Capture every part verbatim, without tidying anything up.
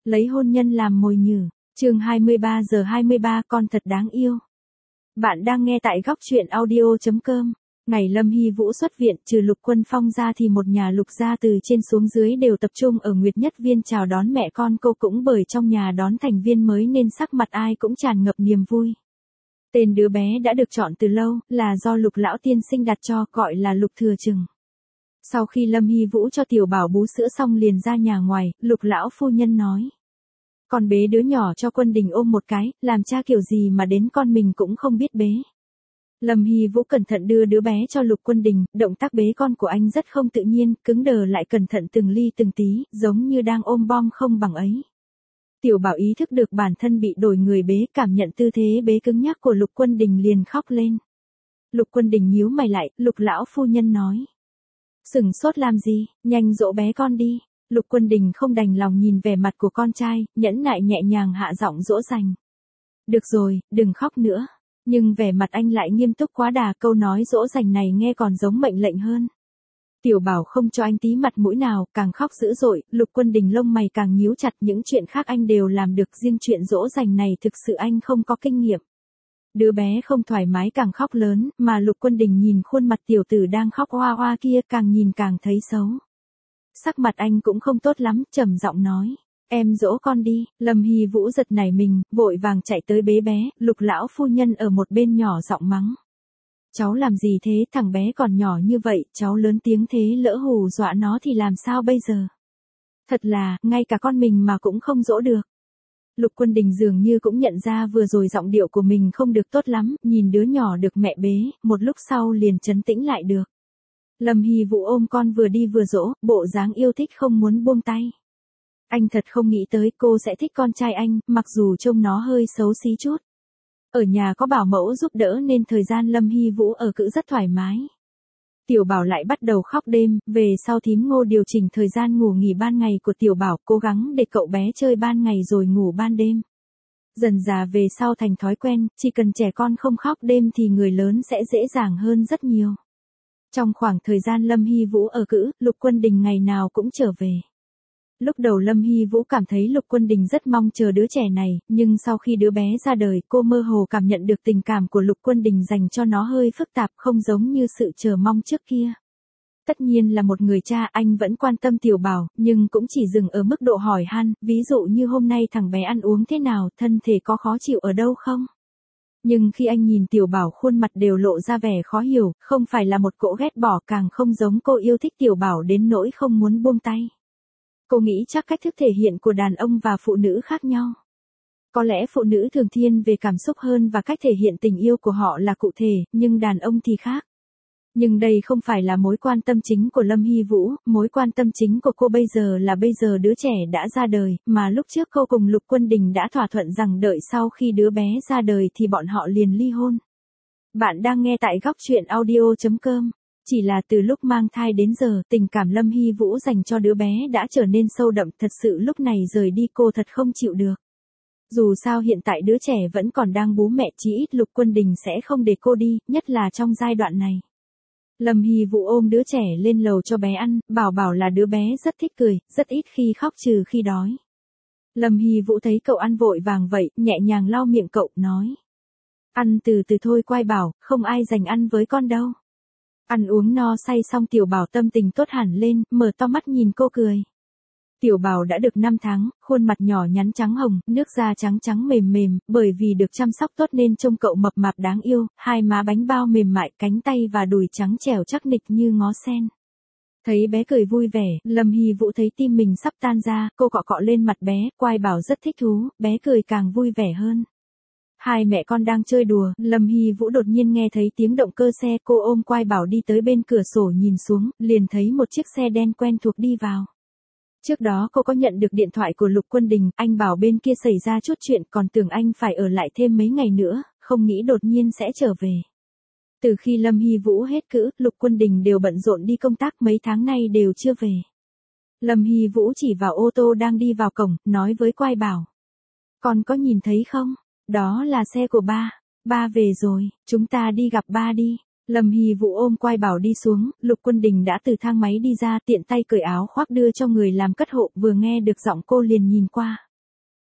Lấy hôn nhân làm mồi nhử. Chương hai mươi ba giờ hai mươi ba con thật đáng yêu. Bạn đang nghe tại góc truyện audio chấm com. Ngày Lâm Hy Vũ xuất viện, trừ Lục Quân Phong ra thì một nhà Lục gia từ trên xuống dưới đều tập trung ở Nguyệt Nhất Viên chào đón mẹ con cô, cũng bởi trong nhà đón thành viên mới nên sắc mặt ai cũng tràn ngập niềm vui. Tên đứa bé đã được chọn từ lâu, là do Lục lão tiên sinh đặt cho, gọi là Lục Thừa Chừng. Sau khi Lâm Hy Vũ cho tiểu bảo bú sữa xong liền ra nhà ngoài, Lục lão phu nhân nói: "Con bế đứa nhỏ cho Quân Đình ôm một cái, làm cha kiểu gì mà đến con mình cũng không biết bế." Lâm Hy Vũ cẩn thận đưa đứa bé cho Lục Quân Đình, động tác bế con của anh rất không tự nhiên, cứng đờ lại cẩn thận từng ly từng tí, giống như đang ôm bom không bằng ấy. Tiểu bảo ý thức được bản thân bị đổi người bế, cảm nhận tư thế bế cứng nhắc của Lục Quân Đình liền khóc lên. Lục Quân Đình nhíu mày lại, Lục lão phu nhân nói: "Sửng sốt làm gì, nhanh dỗ bé con đi." Lục Quân Đình không đành lòng nhìn vẻ mặt của con trai, nhẫn nại nhẹ nhàng hạ giọng dỗ dành: "Được rồi, đừng khóc nữa." Nhưng vẻ mặt anh lại nghiêm túc quá đà, câu nói dỗ dành này nghe còn giống mệnh lệnh hơn. Tiểu bảo không cho anh tí mặt mũi nào, càng khóc dữ dội, Lục Quân Đình lông mày càng nhíu chặt, những chuyện khác anh đều làm được, riêng chuyện dỗ dành này thực sự anh không có kinh nghiệm. Đứa bé không thoải mái càng khóc lớn, mà Lục Quân Đình nhìn khuôn mặt tiểu tử đang khóc oa oa kia, càng nhìn càng thấy xấu. Sắc mặt anh cũng không tốt lắm, trầm giọng nói: "Em dỗ con đi." Lâm Hy Vũ giật nảy mình, vội vàng chạy tới bế bé, Lục lão phu nhân ở một bên nhỏ giọng mắng: "Cháu làm gì thế, thằng bé còn nhỏ như vậy, cháu lớn tiếng thế lỡ hù dọa nó thì làm sao bây giờ? Thật là, ngay cả con mình mà cũng không dỗ được." Lục Quân Đình dường như cũng nhận ra vừa rồi giọng điệu của mình không được tốt lắm, nhìn đứa nhỏ được mẹ bế, một lúc sau liền trấn tĩnh lại được. Lâm Hy Vũ ôm con vừa đi vừa dỗ, bộ dáng yêu thích không muốn buông tay. Anh thật không nghĩ tới cô sẽ thích con trai anh, mặc dù trông nó hơi xấu xí chút. Ở nhà có bảo mẫu giúp đỡ nên thời gian Lâm Hy Vũ ở cữ rất thoải mái. Tiểu bảo lại bắt đầu khóc đêm, về sau thím Ngô điều chỉnh thời gian ngủ nghỉ ban ngày của tiểu bảo, cố gắng để cậu bé chơi ban ngày rồi ngủ ban đêm. Dần dà về sau thành thói quen, chỉ cần trẻ con không khóc đêm thì người lớn sẽ dễ dàng hơn rất nhiều. Trong khoảng thời gian Lâm Hy Vũ ở cữ, Lục Quân Đình ngày nào cũng trở về. Lúc đầu Lâm Hy Vũ cảm thấy Lục Quân Đình rất mong chờ đứa trẻ này, nhưng sau khi đứa bé ra đời, cô mơ hồ cảm nhận được tình cảm của Lục Quân Đình dành cho nó hơi phức tạp, không giống như sự chờ mong trước kia. Tất nhiên là một người cha, anh vẫn quan tâm tiểu bảo, nhưng cũng chỉ dừng ở mức độ hỏi han, ví dụ như hôm nay thằng bé ăn uống thế nào, thân thể có khó chịu ở đâu không? Nhưng khi anh nhìn tiểu bảo khuôn mặt đều lộ ra vẻ khó hiểu, không phải là một cỗ ghét bỏ, càng không giống cô yêu thích tiểu bảo đến nỗi không muốn buông tay. Cô nghĩ chắc cách thức thể hiện của đàn ông và phụ nữ khác nhau. Có lẽ phụ nữ thường thiên về cảm xúc hơn và cách thể hiện tình yêu của họ là cụ thể, nhưng đàn ông thì khác. Nhưng đây không phải là mối quan tâm chính của Lâm Hy Vũ, mối quan tâm chính của cô bây giờ là bây giờ đứa trẻ đã ra đời, mà lúc trước cô cùng Lục Quân Đình đã thỏa thuận rằng đợi sau khi đứa bé ra đời thì bọn họ liền ly hôn. Bạn đang nghe tại góc truyện audio chấm com. Chỉ là từ lúc mang thai đến giờ, tình cảm Lâm Hy Vũ dành cho đứa bé đã trở nên sâu đậm, thật sự lúc này rời đi cô thật không chịu được. Dù sao hiện tại đứa trẻ vẫn còn đang bú mẹ, chí ít Lục Quân Đình sẽ không để cô đi, nhất là trong giai đoạn này. Lâm Hy Vũ ôm đứa trẻ lên lầu cho bé ăn, bảo bảo là đứa bé rất thích cười, rất ít khi khóc trừ khi đói. Lâm Hy Vũ thấy cậu ăn vội vàng vậy, nhẹ nhàng lau miệng cậu, nói: "Ăn từ từ thôi Quai bảo, không ai giành ăn với con đâu." Ăn uống no say xong tiểu bảo tâm tình tốt hẳn lên, mở to mắt nhìn cô cười. Tiểu bảo đã được năm tháng, khuôn mặt nhỏ nhắn trắng hồng, nước da trắng trắng mềm mềm, bởi vì được chăm sóc tốt nên trông cậu mập mạp đáng yêu, hai má bánh bao mềm mại, cánh tay và đùi trắng trẻo chắc nịch như ngó sen. Thấy bé cười vui vẻ, Lâm Hy Vũ thấy tim mình sắp tan ra, cô cọ cọ lên mặt bé, Quai bảo rất thích thú, bé cười càng vui vẻ hơn. Hai mẹ con đang chơi đùa, Lâm Hy Vũ đột nhiên nghe thấy tiếng động cơ xe, cô ôm Quai bảo đi tới bên cửa sổ nhìn xuống, liền thấy một chiếc xe đen quen thuộc đi vào. Trước đó cô có nhận được điện thoại của Lục Quân Đình, anh bảo bên kia xảy ra chút chuyện, còn tưởng anh phải ở lại thêm mấy ngày nữa, không nghĩ đột nhiên sẽ trở về. Từ khi Lâm Hy Vũ hết cữ, Lục Quân Đình đều bận rộn đi công tác, mấy tháng nay đều chưa về. Lâm Hy Vũ chỉ vào ô tô đang đi vào cổng, nói với Quai bảo: "Con có nhìn thấy không? Đó là xe của ba, ba về rồi, chúng ta đi gặp ba đi." Lâm Hy Vũ ôm Quai bảo đi xuống, Lục Quân Đình đã từ thang máy đi ra, tiện tay cởi áo khoác đưa cho người làm cất hộ, vừa nghe được giọng cô liền nhìn qua.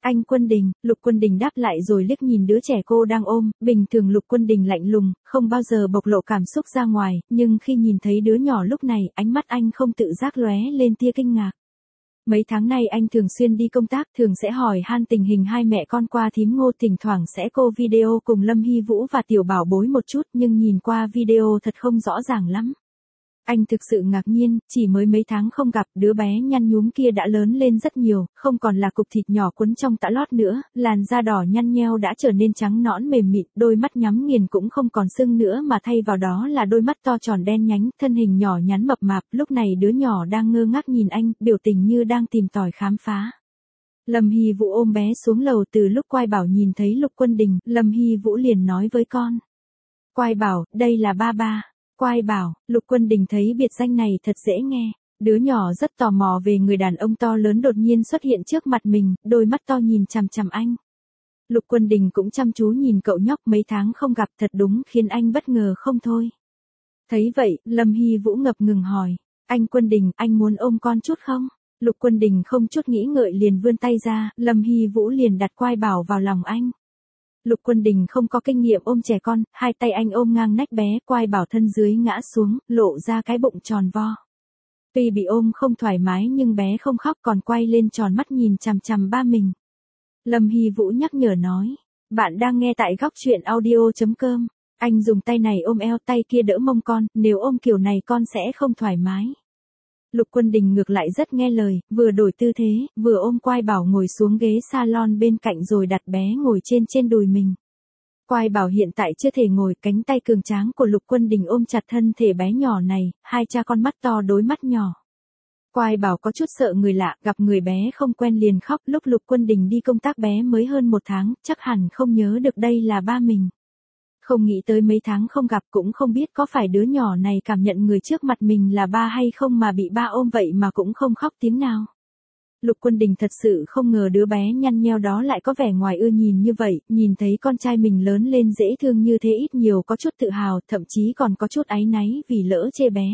Anh Quân Đình, Lục Quân Đình đáp lại rồi liếc nhìn đứa trẻ cô đang ôm, bình thường Lục Quân Đình lạnh lùng, không bao giờ bộc lộ cảm xúc ra ngoài, nhưng khi nhìn thấy đứa nhỏ lúc này, ánh mắt anh không tự giác lóe lên tia kinh ngạc. Mấy tháng nay anh thường xuyên đi công tác, thường sẽ hỏi han tình hình hai mẹ con qua thím Ngô, thỉnh thoảng sẽ cô video cùng Lâm Hy Vũ và Tiểu Bảo Bối một chút, nhưng nhìn qua video thật không rõ ràng lắm. Anh thực sự ngạc nhiên, chỉ mới mấy tháng không gặp, đứa bé nhăn nhúm kia đã lớn lên rất nhiều, không còn là cục thịt nhỏ quấn trong tã lót nữa, làn da đỏ nhăn nheo đã trở nên trắng nõn mềm mịn, đôi mắt nhắm nghiền cũng không còn sưng nữa mà thay vào đó là đôi mắt to tròn đen nhánh, thân hình nhỏ nhắn mập mạp, lúc này đứa nhỏ đang ngơ ngác nhìn anh, biểu tình như đang tìm tòi khám phá. Lâm Hy Vũ ôm bé xuống lầu, từ lúc Quai Bảo nhìn thấy Lục Quân Đình, Lâm Hy Vũ liền nói với con. Quai Bảo, đây là ba ba. Quai Bảo, Lục Quân Đình thấy biệt danh này thật dễ nghe. Đứa nhỏ rất tò mò về người đàn ông to lớn đột nhiên xuất hiện trước mặt mình, đôi mắt to nhìn chằm chằm anh. Lục Quân Đình cũng chăm chú nhìn cậu nhóc, mấy tháng không gặp thật đúng khiến anh bất ngờ không thôi. Thấy vậy, Lâm Hy Vũ ngập ngừng hỏi, anh Quân Đình, anh muốn ôm con chút không? Lục Quân Đình không chút nghĩ ngợi liền vươn tay ra, Lâm Hy Vũ liền đặt Quai Bảo vào lòng anh. Lục Quân Đình không có kinh nghiệm ôm trẻ con, hai tay anh ôm ngang nách bé, Quai Bảo thân dưới ngã xuống, lộ ra cái bụng tròn vo. Tuy bị ôm không thoải mái nhưng bé không khóc còn quay lên tròn mắt nhìn chằm chằm ba mình. Lâm Hy Vũ nhắc nhở nói, bạn đang nghe tại góc truyện audio chấm com. Anh dùng tay này ôm eo, tay kia đỡ mông con, nếu ôm kiểu này con sẽ không thoải mái. Lục Quân Đình ngược lại rất nghe lời, vừa đổi tư thế, vừa ôm Quai Bảo ngồi xuống ghế salon bên cạnh rồi đặt bé ngồi trên trên đùi mình. Quai Bảo hiện tại chưa thể ngồi, cánh tay cường tráng của Lục Quân Đình ôm chặt thân thể bé nhỏ này, hai cha con mắt to đối mắt nhỏ. Quai Bảo có chút sợ người lạ, gặp người bé không quen liền khóc, lúc Lục Quân Đình đi công tác bé mới hơn một tháng, chắc hẳn không nhớ được đây là ba mình. Không nghĩ tới mấy tháng không gặp cũng không biết có phải đứa nhỏ này cảm nhận người trước mặt mình là ba hay không mà bị ba ôm vậy mà cũng không khóc tiếng nào. Lục Quân Đình thật sự không ngờ đứa bé nhăn nheo đó lại có vẻ ngoài ưa nhìn như vậy, nhìn thấy con trai mình lớn lên dễ thương như thế ít nhiều có chút tự hào, thậm chí còn có chút áy náy vì lỡ chê bé.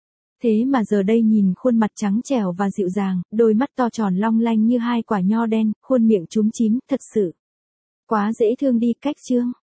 Thế mà giờ đây nhìn khuôn mặt trắng trẻo và dịu dàng, đôi mắt to tròn long lanh như hai quả nho đen, khuôn miệng chúm chím, thật sự quá dễ thương đi, cách chương.